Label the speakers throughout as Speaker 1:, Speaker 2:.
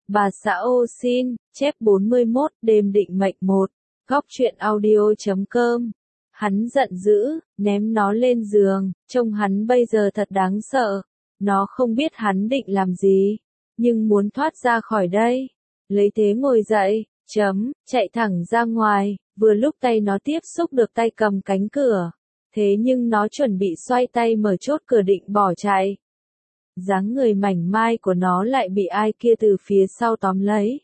Speaker 1: Bà xã ô xin, chép 41, đêm định mệnh 1, góc truyện audio.com. Hắn giận dữ, ném nó lên giường, trông hắn bây giờ thật đáng sợ. Nó không biết hắn định làm gì, nhưng muốn thoát ra khỏi đây. Lấy thế ngồi dậy, chạy thẳng ra ngoài, vừa lúc tay nó tiếp xúc được tay cầm cánh cửa. Thế nhưng nó chuẩn bị xoay tay mở chốt cửa định bỏ chạy. Dáng người mảnh mai của nó lại bị ai kia từ phía sau tóm lấy.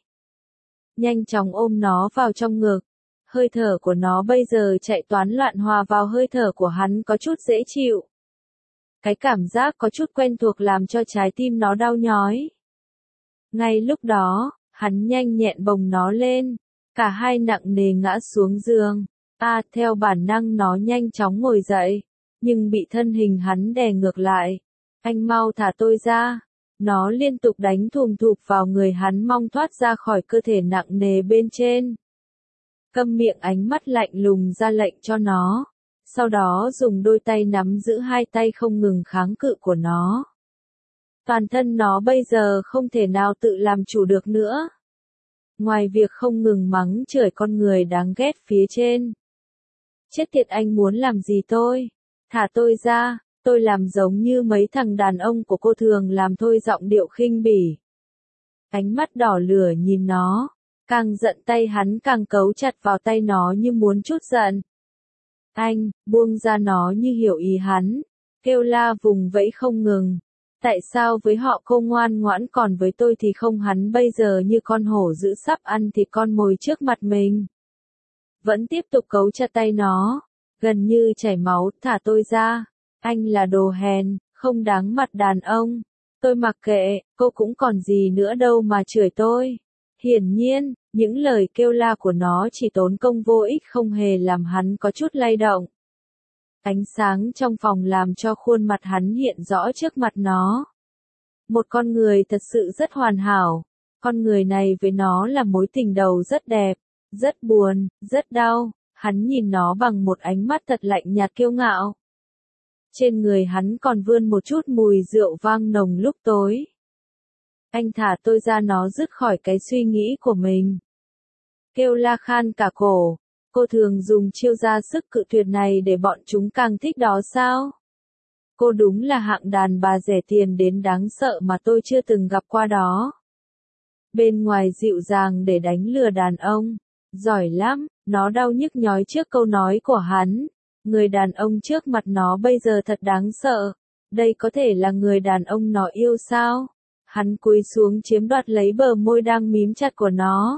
Speaker 1: Nhanh chóng ôm nó vào trong ngực. Hơi thở của nó bây giờ chạy toán loạn hòa vào hơi thở của hắn có chút dễ chịu. Cái cảm giác có chút quen thuộc làm cho trái tim nó đau nhói. Ngay lúc đó, hắn nhanh nhẹn bồng nó lên. Cả hai nặng nề ngã xuống giường. Theo bản năng nó nhanh chóng ngồi dậy. Nhưng bị thân hình hắn đè ngược lại. Anh mau thả tôi ra. Nó liên tục đánh thùm thụp vào người hắn mong thoát ra khỏi cơ thể nặng nề bên trên. Câm miệng, ánh mắt lạnh lùng ra lệnh cho nó. Sau đó dùng đôi tay nắm giữ hai tay không ngừng kháng cự của nó. Toàn thân nó bây giờ không thể nào tự làm chủ được nữa. Ngoài việc không ngừng mắng chửi con người đáng ghét phía trên. Chết tiệt, anh muốn làm gì tôi? Thả tôi ra. Tôi làm giống như mấy thằng đàn ông của cô thường làm thôi, giọng điệu khinh bỉ. Ánh mắt đỏ lửa nhìn nó. Càng giận tay hắn càng cấu chặt vào tay nó như muốn trút giận. Anh, buông ra nó như hiểu ý hắn. Kêu la vùng vẫy không ngừng. Tại sao với họ cô ngoan ngoãn còn với tôi thì không? Hắn bây giờ như con hổ dữ sắp ăn thịt con mồi trước mặt mình. Vẫn tiếp tục cấu chặt tay nó. Gần như chảy máu, thả tôi ra. Anh là đồ hèn, không đáng mặt đàn ông. Tôi mặc kệ, cô cũng còn gì nữa đâu mà chửi tôi. Hiển nhiên, những lời kêu la của nó chỉ tốn công vô ích, không hề làm hắn có chút lay động. Ánh sáng trong phòng làm cho khuôn mặt hắn hiện rõ trước mặt nó. Một con người thật sự rất hoàn hảo. Con người này với nó là mối tình đầu rất đẹp, rất buồn, rất đau. Hắn nhìn nó bằng một ánh mắt thật lạnh nhạt kiêu ngạo. Trên người hắn còn vươn một chút mùi rượu vang nồng lúc tối. Anh thả tôi ra, nó dứt khỏi cái suy nghĩ của mình. Kêu la khan cả cổ. Cô thường dùng chiêu ra sức cự tuyệt này để bọn chúng càng thích đó sao? Cô đúng là hạng đàn bà rẻ tiền đến đáng sợ mà tôi chưa từng gặp qua đó. Bên ngoài dịu dàng để đánh lừa đàn ông. Giỏi lắm, nó đau nhức nhói trước câu nói của hắn. Người đàn ông trước mặt nó bây giờ thật đáng sợ. Đây có thể là người đàn ông nó yêu sao? Hắn cúi xuống chiếm đoạt lấy bờ môi đang mím chặt của nó.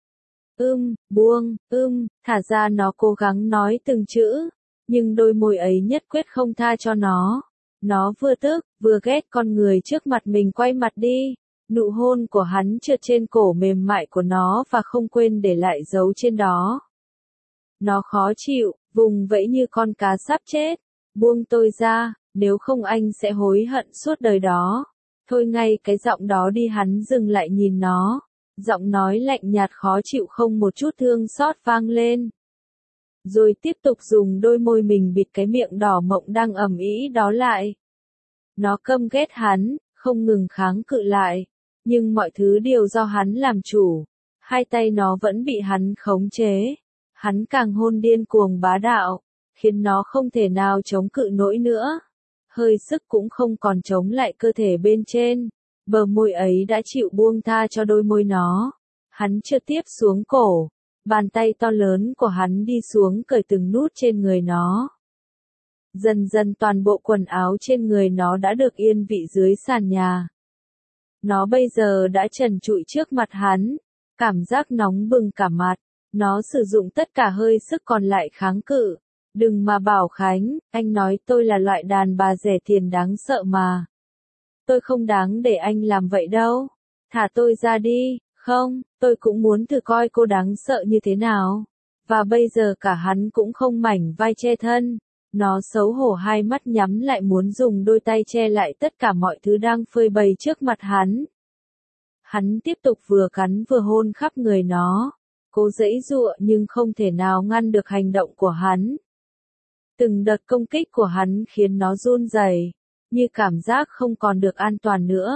Speaker 1: Buông, thả ra, nó cố gắng nói từng chữ. Nhưng đôi môi ấy nhất quyết không tha cho nó. Nó vừa tức, vừa ghét con người trước mặt mình quay mặt đi. Nụ hôn của hắn trượt trên cổ mềm mại của nó và không quên để lại dấu trên đó. Nó khó chịu, vùng vẫy như con cá sắp chết. Buông tôi ra, nếu không anh sẽ hối hận suốt đời đó. Thôi ngay cái giọng đó đi. Hắn dừng lại nhìn nó. Giọng nói lạnh nhạt khó chịu không một chút thương xót vang lên. Rồi tiếp tục dùng đôi môi mình bịt cái miệng đỏ mọng đang ầm ĩ đó lại. Nó căm ghét hắn, không ngừng kháng cự lại. Nhưng mọi thứ đều do hắn làm chủ. Hai tay nó vẫn bị hắn khống chế. Hắn càng hôn điên cuồng bá đạo, khiến nó không thể nào chống cự nổi nữa. Hơi sức cũng không còn chống lại cơ thể bên trên. Bờ môi ấy đã chịu buông tha cho đôi môi nó. Hắn trượt tiếp xuống cổ. Bàn tay to lớn của hắn đi xuống cởi từng nút trên người nó. Dần dần toàn bộ quần áo trên người nó đã được yên vị dưới sàn nhà. Nó bây giờ đã trần trụi trước mặt hắn. Cảm giác nóng bừng cả mặt. Nó sử dụng tất cả hơi sức còn lại kháng cự. Đừng mà bảo Khánh, anh nói tôi là loại đàn bà rẻ tiền đáng sợ mà. Tôi không đáng để anh làm vậy đâu. Thả tôi ra đi. Không, tôi cũng muốn thử coi cô đáng sợ như thế nào. Và bây giờ cả hắn cũng không mảnh vai che thân. Nó xấu hổ hai mắt nhắm lại muốn dùng đôi tay che lại tất cả mọi thứ đang phơi bày trước mặt hắn. Hắn tiếp tục vừa cắn vừa hôn khắp người nó. Cố giãy giụa nhưng không thể nào ngăn được hành động của hắn. Từng đợt công kích của hắn khiến nó run rẩy, như cảm giác không còn được an toàn nữa.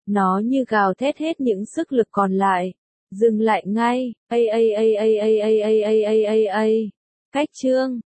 Speaker 1: Nó như gào thét hết những sức lực còn lại. Dừng lại ngay. Cách chương.